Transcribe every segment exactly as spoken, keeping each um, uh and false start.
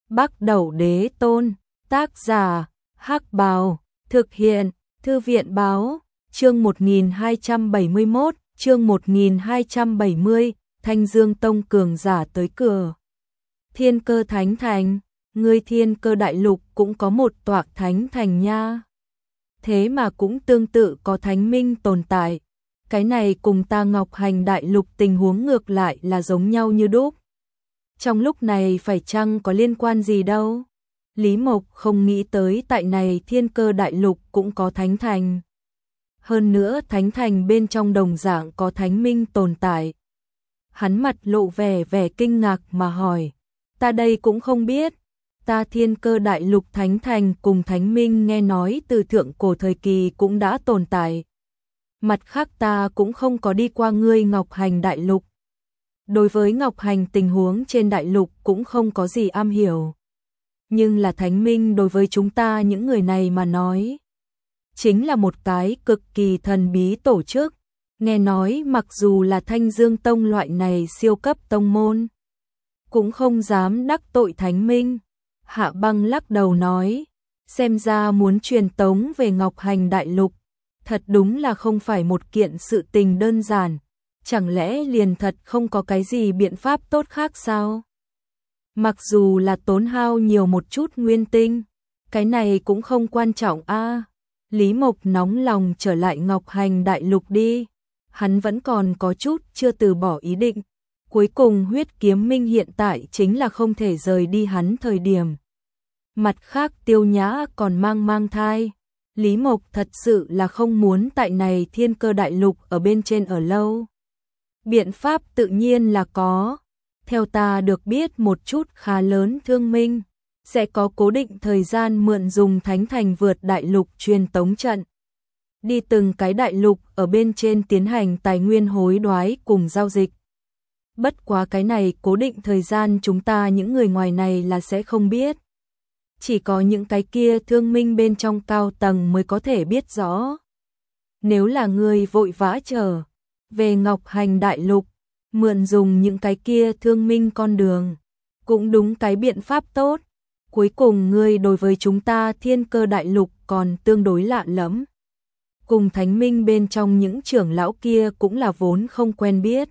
Bắc Đẩu Đế Tôn, tác giả, Hắc Bào, thực hiện, Thư viện Báo, chương một nghìn hai trăm bảy mươi mốt, chương một nghìn hai trăm bảy mươi, Thanh Dương Tông cường giả tới cửa. Thiên Cơ Thánh Thành, ngươi Thiên Cơ Đại Lục cũng có một tọa thánh thành nha. Thế mà cũng tương tự có thánh minh tồn tại. Cái này cùng ta Ngọc Hành Đại Lục tình huống ngược lại là giống nhau như đúc. Trong lúc này phải chăng có liên quan gì đâu? Lý Mộc không nghĩ tới tại này Thiên Cơ Đại Lục cũng có thánh thành. Hơn nữa thánh thành bên trong đồng dạng có thánh minh tồn tại. Hắn mặt lộ vẻ vẻ kinh ngạc mà hỏi, ta đây cũng không biết. Ta Thiên Cơ Đại Lục thánh thành cùng thánh minh nghe nói từ thượng cổ thời kỳ cũng đã tồn tại. Mặt khác ta cũng không có đi qua ngươi Ngọc Hành Đại Lục. Đối với Ngọc Hành tình huống trên đại lục cũng không có gì am hiểu. Nhưng là thánh minh đối với chúng ta những người này mà nói, chính là một cái cực kỳ thần bí tổ chức. Nghe nói mặc dù là Thanh Dương Tông loại này siêu cấp tông môn, cũng không dám đắc tội thánh minh. Hạ Băng lắc đầu nói, xem ra muốn truyền tống về Ngọc Hành Đại Lục, thật đúng là không phải một kiện sự tình đơn giản. Chẳng lẽ liền thật không có cái gì biện pháp tốt khác sao? Mặc dù là tốn hao nhiều một chút nguyên tinh, cái này cũng không quan trọng a. À, Lý Mộc nóng lòng trở lại Ngọc Hành Đại Lục đi. Hắn vẫn còn có chút chưa từ bỏ ý định. Cuối cùng huyết kiếm minh hiện tại chính là không thể rời đi hắn thời điểm. Mặt khác Tiêu Nhã còn mang mang thai. Lý Mộc thật sự là không muốn tại này Thiên Cơ Đại Lục ở bên trên ở lâu. Biện pháp tự nhiên là có. Theo ta được biết một chút khá lớn thương minh, sẽ có cố định thời gian mượn dùng thánh thành vượt đại lục truyền tống trận. Đi từng cái đại lục ở bên trên tiến hành tài nguyên hối đoái cùng giao dịch. Bất quá cái này cố định thời gian chúng ta những người ngoài này là sẽ không biết. Chỉ có những cái kia thương minh bên trong cao tầng mới có thể biết rõ. Nếu là người vội vã chờ về Ngọc Hành Đại Lục, mượn dùng những cái kia thương minh con đường, cũng đúng cái biện pháp tốt. Cuối cùng ngươi đối với chúng ta Thiên Cơ Đại Lục còn tương đối lạ lẫm. Cùng thánh minh bên trong những trưởng lão kia cũng là vốn không quen biết.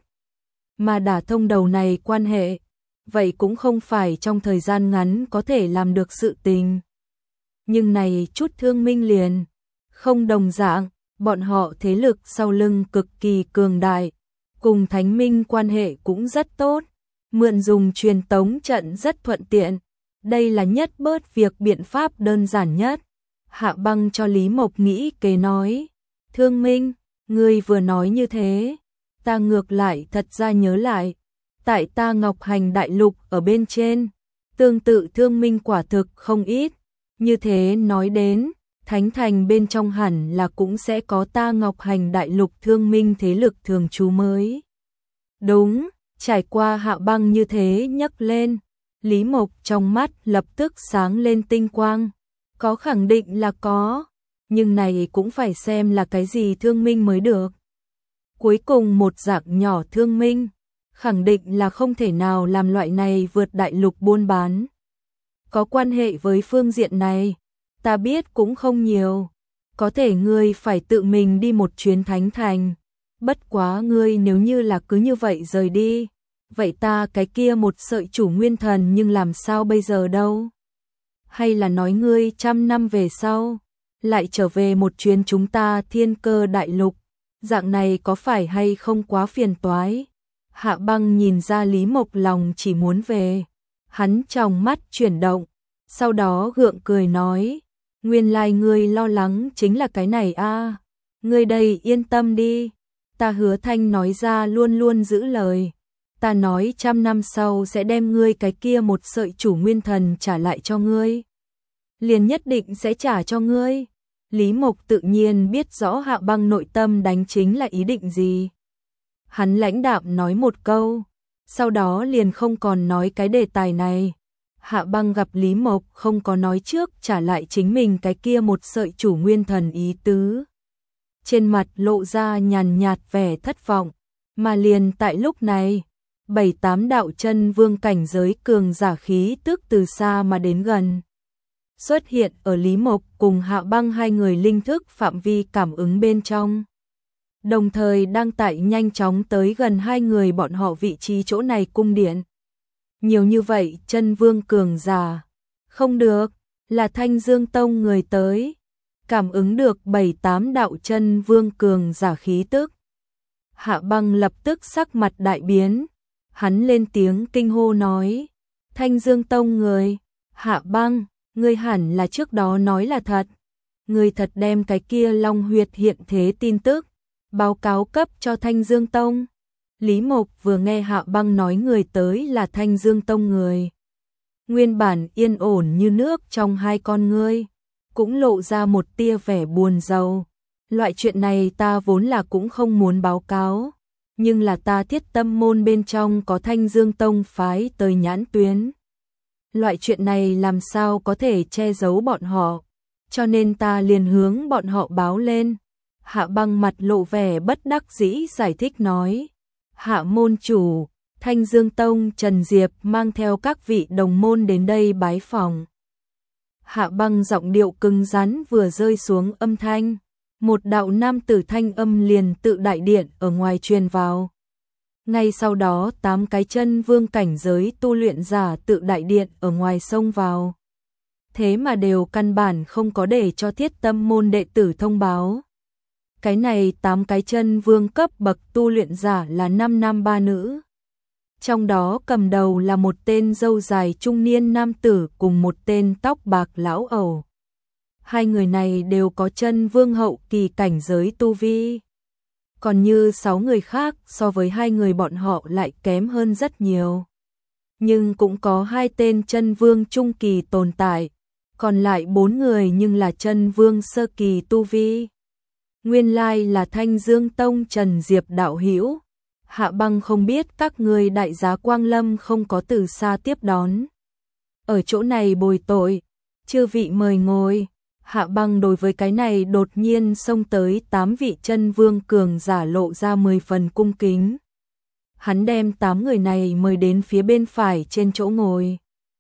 Mà đả thông đầu này quan hệ, vậy cũng không phải trong thời gian ngắn có thể làm được sự tình. Nhưng này chút thương minh liền không đồng dạng. Bọn họ thế lực sau lưng cực kỳ cường đại, cùng thánh minh quan hệ cũng rất tốt, mượn dùng truyền tống trận rất thuận tiện. Đây là nhất bớt việc biện pháp đơn giản nhất. Hạ Băng cho Lý Mộc nghĩ kế nói, Thương Minh, ngươi vừa nói như thế, ta ngược lại thật ra nhớ lại, tại ta Ngọc Hành Đại Lục ở bên trên, tương tự thương minh quả thực không ít. Như thế nói đến, thánh thành bên trong hẳn là cũng sẽ có ta Ngọc Hành Đại Lục thương minh thế lực thường trú mới. Đúng, trải qua Hạ Băng như thế nhắc lên, Lý Mộc trong mắt lập tức sáng lên tinh quang. Có khẳng định là có, nhưng này cũng phải xem là cái gì thương minh mới được. Cuối cùng một dạng nhỏ thương minh, khẳng định là không thể nào làm loại này vượt đại lục buôn bán. Có quan hệ với phương diện này, ta biết cũng không nhiều, có thể ngươi phải tự mình đi một chuyến thánh thành. Bất quá ngươi nếu như là cứ như vậy rời đi, vậy ta cái kia một sợi chủ nguyên thần nhưng làm sao bây giờ đâu? Hay là nói ngươi trăm năm về sau, lại trở về một chuyến chúng ta Thiên Cơ Đại Lục, dạng này có phải hay không quá phiền toái? Hạ Băng nhìn ra Lý Mộc lòng chỉ muốn về, hắn trong mắt chuyển động, sau đó gượng cười nói, nguyên lai ngươi lo lắng chính là cái này a. À. Ngươi đây yên tâm đi, ta hứa thanh nói ra luôn luôn giữ lời. Ta nói trăm năm sau sẽ đem ngươi cái kia một sợi chủ nguyên thần trả lại cho ngươi. Liền nhất định sẽ trả cho ngươi. Lý Mộc tự nhiên biết rõ Hạ Băng nội tâm đánh chính là ý định gì. Hắn lãnh đạm nói một câu, sau đó liền không còn nói cái đề tài này. Hạ Băng gặp Lý Mộc không có nói trước trả lại chính mình cái kia một sợi chủ nguyên thần ý tứ. Trên mặt lộ ra nhàn nhạt vẻ thất vọng, mà liền tại lúc này, bảy tám đạo chân vương cảnh giới cường giả khí tức từ xa mà đến gần. Xuất hiện ở Lý Mộc cùng Hạ Băng hai người linh thức phạm vi cảm ứng bên trong. Đồng thời đang tại nhanh chóng tới gần hai người bọn họ vị trí chỗ này cung điện. Nhiều như vậy chân vương cường giả. Không được, là Thanh Dương Tông người tới. Cảm ứng được bảy tám đạo chân vương cường giả khí tức. Hạ Băng lập tức sắc mặt đại biến. Hắn lên tiếng kinh hô nói. Thanh Dương Tông người. Hạ Băng, ngươi hẳn là trước đó nói là thật. Ngươi thật đem cái kia Long Huyệt hiện thế tin tức báo cáo cấp cho Thanh Dương Tông. Lý Mộc vừa nghe Hạ Băng nói người tới là Thanh Dương Tông người. Nguyên bản yên ổn như nước trong hai con ngươi, cũng lộ ra một tia vẻ buồn rầu. Loại chuyện này ta vốn là cũng không muốn báo cáo, nhưng là ta Thiết Tâm môn bên trong có Thanh Dương Tông phái tới nhãn tuyến. Loại chuyện này làm sao có thể che giấu bọn họ, cho nên ta liền hướng bọn họ báo lên. Hạ Băng mặt lộ vẻ bất đắc dĩ giải thích nói. Hạ môn chủ, Thanh Dương Tông Trần Diệp mang theo các vị đồng môn đến đây bái phỏng. Hạ Băng giọng điệu cứng rắn vừa rơi xuống âm thanh. Một đạo nam tử thanh âm liền tự đại điện ở ngoài truyền vào. Ngay sau đó tám cái chân vương cảnh giới tu luyện giả tự đại điện ở ngoài xông vào. Thế mà đều căn bản không có để cho Thiết Tâm môn đệ tử thông báo. Cái này tám cái chân vương cấp bậc tu luyện giả là năm nam ba nữ. Trong đó cầm đầu là một tên râu dài trung niên nam tử cùng một tên tóc bạc lão ẩu. Hai người này đều có chân vương hậu kỳ cảnh giới tu vi. Còn như sáu người khác so với hai người bọn họ lại kém hơn rất nhiều. Nhưng cũng có hai tên chân vương trung kỳ tồn tại. Còn lại bốn người nhưng là chân vương sơ kỳ tu vi. Nguyên lai là Thanh Dương Tông Trần Diệp đạo hữu. Hạ Băng không biết các người đại giá Quang Lâm không có từ xa tiếp đón. Ở chỗ này bồi tội, chư vị mời ngồi. Hạ Băng đối với cái này đột nhiên xông tới tám vị chân vương cường giả lộ ra mười phần cung kính. Hắn đem tám người này mời đến phía bên phải trên chỗ ngồi.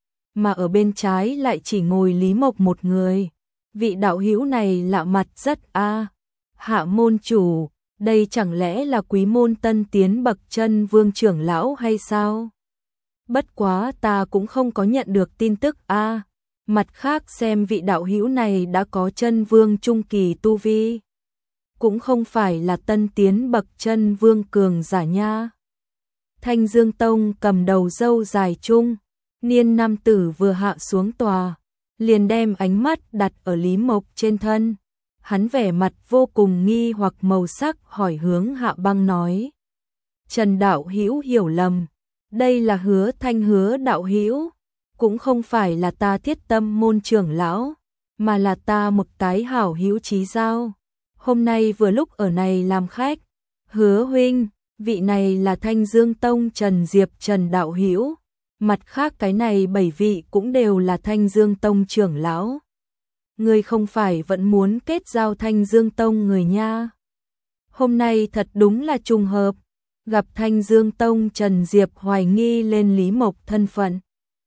Mà ở bên trái lại chỉ ngồi Lý Mộc một người. Vị đạo hữu này lạ mặt rất a. Hạ môn chủ, đây chẳng lẽ là quý môn tân tiến bậc chân vương trưởng lão hay sao? Bất quá ta cũng không có nhận được tin tức a. Mặt khác xem vị đạo hữu này đã có chân vương trung kỳ tu vi. Cũng không phải là tân tiến bậc chân vương cường giả nha. Thanh Dương Tông cầm đầu râu dài trung, niên nam tử vừa hạ xuống tòa, liền đem ánh mắt đặt ở Lý Mộc trên thân. Hắn vẻ mặt vô cùng nghi hoặc màu sắc hỏi hướng Hạ Băng nói. Trần đạo hữu hiểu lầm, đây là Hứa Thanh Hứa đạo hữu, cũng không phải là ta Thiết Tâm môn trưởng lão, mà là ta một cái hảo hữu chí giao. Hôm nay vừa lúc ở này làm khách. Hứa huynh, vị này là Thanh Dương Tông Trần Diệp Trần đạo hữu, mặt khác cái này bảy vị cũng đều là Thanh Dương Tông trưởng lão. Ngươi không phải vẫn muốn kết giao Thanh Dương Tông người nha. Hôm nay thật đúng là trùng hợp, gặp Thanh Dương Tông Trần Diệp hoài nghi lên Lý Mộc thân phận.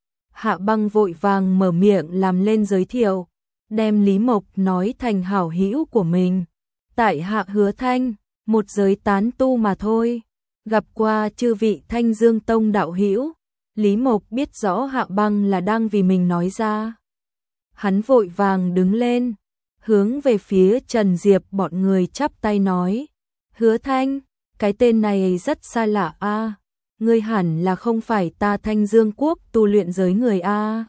Hạ Băng vội vàng mở miệng làm lên giới thiệu, đem Lý Mộc nói thành hảo hữu của mình. Tại hạ Hứa Thanh, một giới tán tu mà thôi, gặp qua chư vị Thanh Dương Tông đạo hữu. Lý Mộc biết rõ Hạ Băng là đang vì mình nói ra. Hắn vội vàng đứng lên, hướng về phía Trần Diệp bọn người chắp tay nói. Hứa Thanh, cái tên này rất xa lạ a. Ngươi hẳn là không phải ta Thanh Dương Quốc tu luyện giới người a.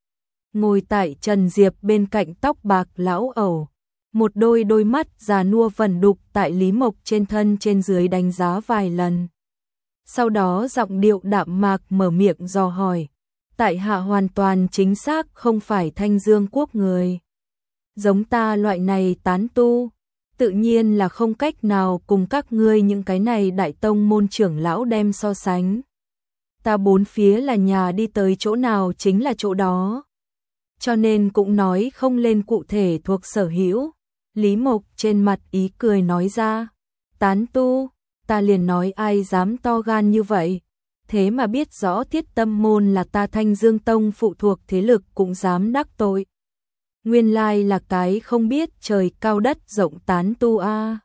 Ngồi tại Trần Diệp bên cạnh tóc bạc lão ẩu, một đôi đôi mắt già nua vẩn đục tại Lý Mộc trên thân trên dưới đánh giá vài lần. Sau đó giọng điệu đạm mạc mở miệng dò hỏi. Tại hạ hoàn toàn chính xác không phải Thanh Dương Quốc người. Giống ta loại này tán tu, tự nhiên là không cách nào cùng các ngươi những cái này đại tông môn trưởng lão đem so sánh. Ta bốn phía là nhà đi tới chỗ nào chính là chỗ đó. Cho nên cũng nói không lên cụ thể thuộc sở hữu. Lý Mộc trên mặt ý cười nói ra. Tán tu, ta liền nói ai dám to gan như vậy. thế mà biết rõ Thiết Tâm môn là ta Thanh Dương Tông phụ thuộc thế lực cũng dám đắc tội. Nguyên lai là cái không biết trời cao đất rộng tán tu a.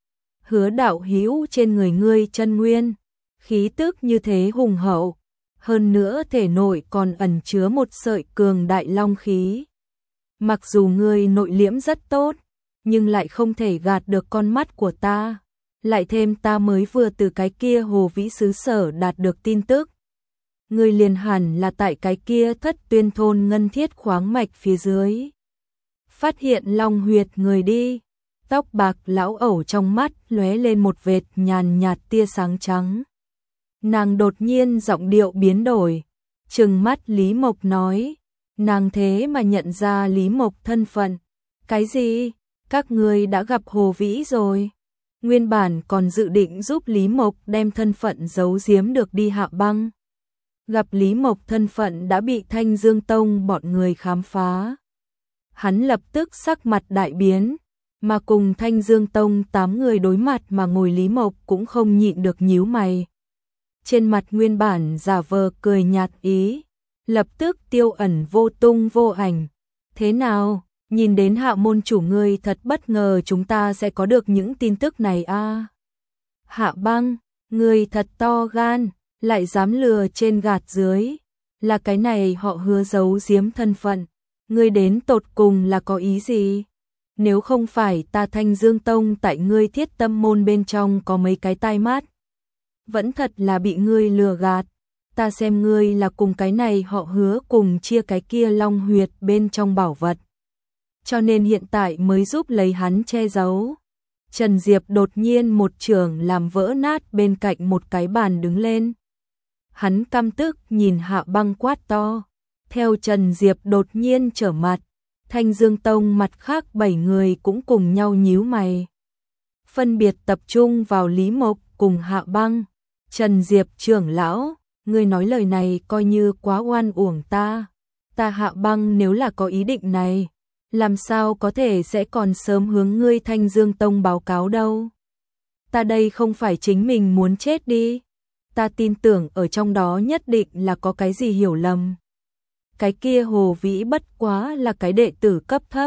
Hứa đạo hữu, trên người ngươi chân nguyên, khí tức như thế hùng hậu, hơn nữa thể nội còn ẩn chứa một sợi cường đại long khí. Mặc dù ngươi nội liễm rất tốt, nhưng lại không thể gạt được con mắt của ta. Lại thêm ta mới vừa từ cái kia Hồ Vĩ xứ sở đạt được tin tức. Ngươi liền hẳn là tại cái kia Thất Tuyên thôn ngân thiết khoáng mạch phía dưới. Phát hiện long huyệt người đi. Tóc bạc lão ẩu trong mắt lóe lên một vệt nhàn nhạt tia sáng trắng. Nàng đột nhiên giọng điệu biến đổi, trừng mắt Lý Mộc nói, nàng thế mà nhận ra Lý Mộc thân phận. Cái gì? Các ngươi đã gặp Hồ Vĩ rồi? Nguyên bản còn dự định giúp Lý Mộc đem thân phận giấu giếm được đi Hạ Băng. Gặp Lý Mộc thân phận đã bị Thanh Dương Tông bọn người khám phá. Hắn lập tức sắc mặt đại biến, mà cùng Thanh Dương Tông tám người đối mặt mà ngồi Lý Mộc cũng không nhịn được nhíu mày. Trên mặt nguyên bản giả vờ cười nhạt ý, lập tức tiêu ẩn vô tung vô ảnh. Thế nào, nhìn đến Hạ môn chủ ngươi thật bất ngờ chúng ta sẽ có được những tin tức này a. À? Hạ Băng, ngươi thật to gan, lại dám lừa trên gạt dưới, là cái này họ Hứa giấu giếm thân phận, ngươi đến tột cùng là có ý gì? Nếu không phải ta Thanh Dương Tông tại ngươi Thiết Tâm môn bên trong có mấy cái tai mắt, vẫn thật là bị ngươi lừa gạt. Ta xem ngươi là cùng cái này họ Hứa cùng chia cái kia long huyệt bên trong bảo vật, cho nên hiện tại mới giúp lấy hắn che giấu. Trần Diệp đột nhiên một trường làm vỡ nát bên cạnh một cái bàn đứng lên. Hắn căm tức nhìn Hạ Băng quát to. Theo Trần Diệp đột nhiên trở mặt, Thanh Dương Tông mặt khác bảy người cũng cùng nhau nhíu mày. Phân biệt tập trung vào Lý Mộc cùng Hạ Băng. Trần Diệp trưởng lão, ngươi nói lời này coi như quá oan uổng ta. Ta Hạ Băng nếu là có ý định này, làm sao có thể sẽ còn sớm hướng ngươi Thanh Dương Tông báo cáo đâu. Ta đây không phải chính mình muốn chết đi. Ta tin tưởng ở trong đó nhất định là có cái gì hiểu lầm. Cái kia Hồ Vĩ bất quá là cái đệ tử cấp thấp.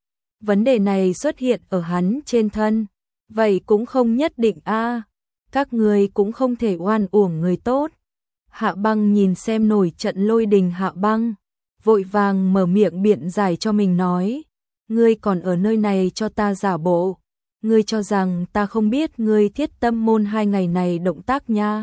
Vấn đề này xuất hiện ở hắn trên thân, vậy cũng không nhất định a. À, các người cũng không thể oan uổng người tốt. Hạ Băng nhìn xem nổi trận lôi đình Hạ Băng, vội vàng mở miệng biện giải cho mình nói, ngươi còn ở nơi này cho ta giả bộ, ngươi cho rằng ta không biết ngươi Thiết Tâm môn hai ngày này động tác nha.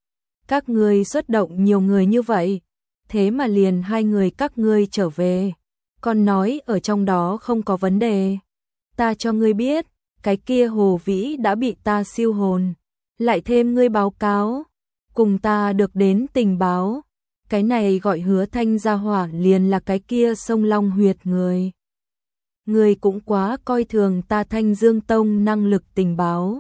Các ngươi xuất động nhiều người như vậy, thế mà liền hai người các ngươi trở về, còn nói ở trong đó không có vấn đề. Ta cho ngươi biết, cái kia Hồ Vĩ đã bị ta siêu hồn, lại thêm ngươi báo cáo, cùng ta được đến tình báo, cái này gọi Hứa Thanh gia hỏa liền là cái kia sông Long huyệt người. Ngươi cũng quá coi thường ta Thanh Dương Tông năng lực tình báo.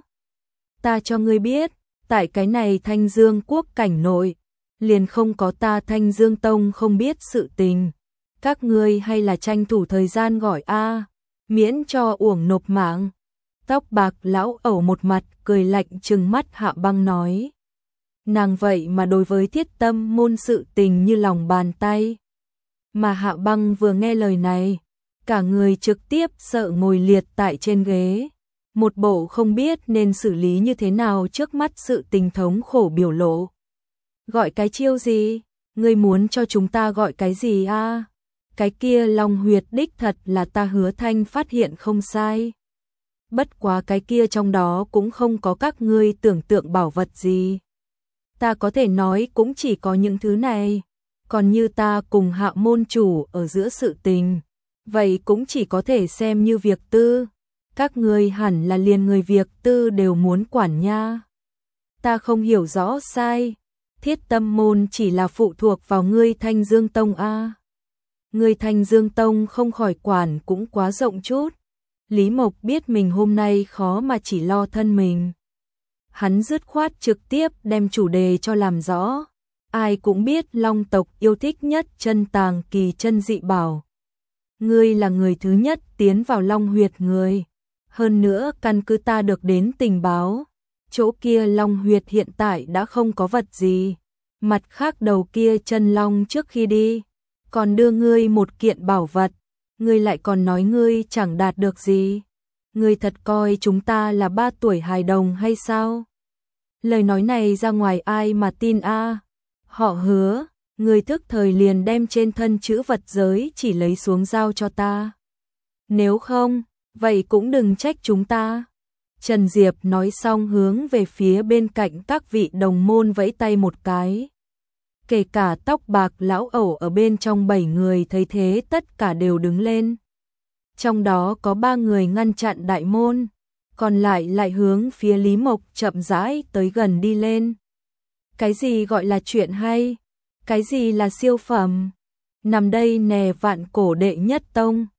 Ta cho ngươi biết, tại cái này Thanh Dương quốc cảnh nội, liền không có ta Thanh Dương Tông không biết sự tình. Các ngươi hay là tranh thủ thời gian gọi a, miễn cho uổng nộp mạng. Tóc bạc lão ẩu một mặt cười lạnh trừng mắt Hạ Băng nói. Nàng vậy mà đối với Thiết Tâm môn sự tình như lòng bàn tay. Mà Hạ Băng vừa nghe lời này, cả người trực tiếp sợ ngồi liệt tại trên ghế. Một bộ không biết nên xử lý như thế nào trước mắt sự tình thống khổ biểu lộ. Gọi cái chiêu gì? Ngươi muốn cho chúng ta gọi cái gì a? À? Cái kia Long huyệt đích thật là ta Hứa Thanh phát hiện không sai. Bất quá cái kia trong đó cũng không có các ngươi tưởng tượng bảo vật gì. Ta có thể nói cũng chỉ có những thứ này. Còn như ta cùng Hạ môn chủ ở giữa sự tình, vậy cũng chỉ có thể xem như việc tư. Các ngươi hẳn là liền người việc tư đều muốn quản nha. Ta không hiểu rõ sai. Thiết Tâm môn chỉ là phụ thuộc vào ngươi Thanh Dương Tông a. Ngươi Thanh Dương Tông không khỏi quản cũng quá rộng chút. Lý Mộc biết mình hôm nay khó mà chỉ lo thân mình. Hắn dứt khoát trực tiếp đem chủ đề cho làm rõ. Ai cũng biết Long tộc yêu thích nhất chân tàng kỳ chân dị bảo. Ngươi là người thứ nhất tiến vào Long huyệt người. Hơn nữa căn cứ ta được đến tình báo, chỗ kia Long huyệt hiện tại đã không có vật gì. Mặt khác đầu kia chân long trước khi đi, còn đưa ngươi một kiện bảo vật, ngươi lại còn nói ngươi chẳng đạt được gì. Ngươi thật coi chúng ta là ba tuổi hài đồng hay sao? Lời nói này ra ngoài ai mà tin a? Họ Hứa, ngươi thức thời liền đem trên thân chữ vật giới chỉ lấy xuống giao cho ta. Nếu không, vậy cũng đừng trách chúng ta. Trần Diệp nói xong hướng về phía bên cạnh các vị đồng môn vẫy tay một cái. Kể cả tóc bạc lão ẩu ở bên trong bảy người thấy thế tất cả đều đứng lên. Trong đó có ba người ngăn chặn đại môn, còn lại lại hướng phía Lý Mộc chậm rãi tới gần đi lên. Cái gì gọi là chuyện hay? Cái gì là siêu phẩm? Nằm đây nè vạn cổ đệ nhất tông.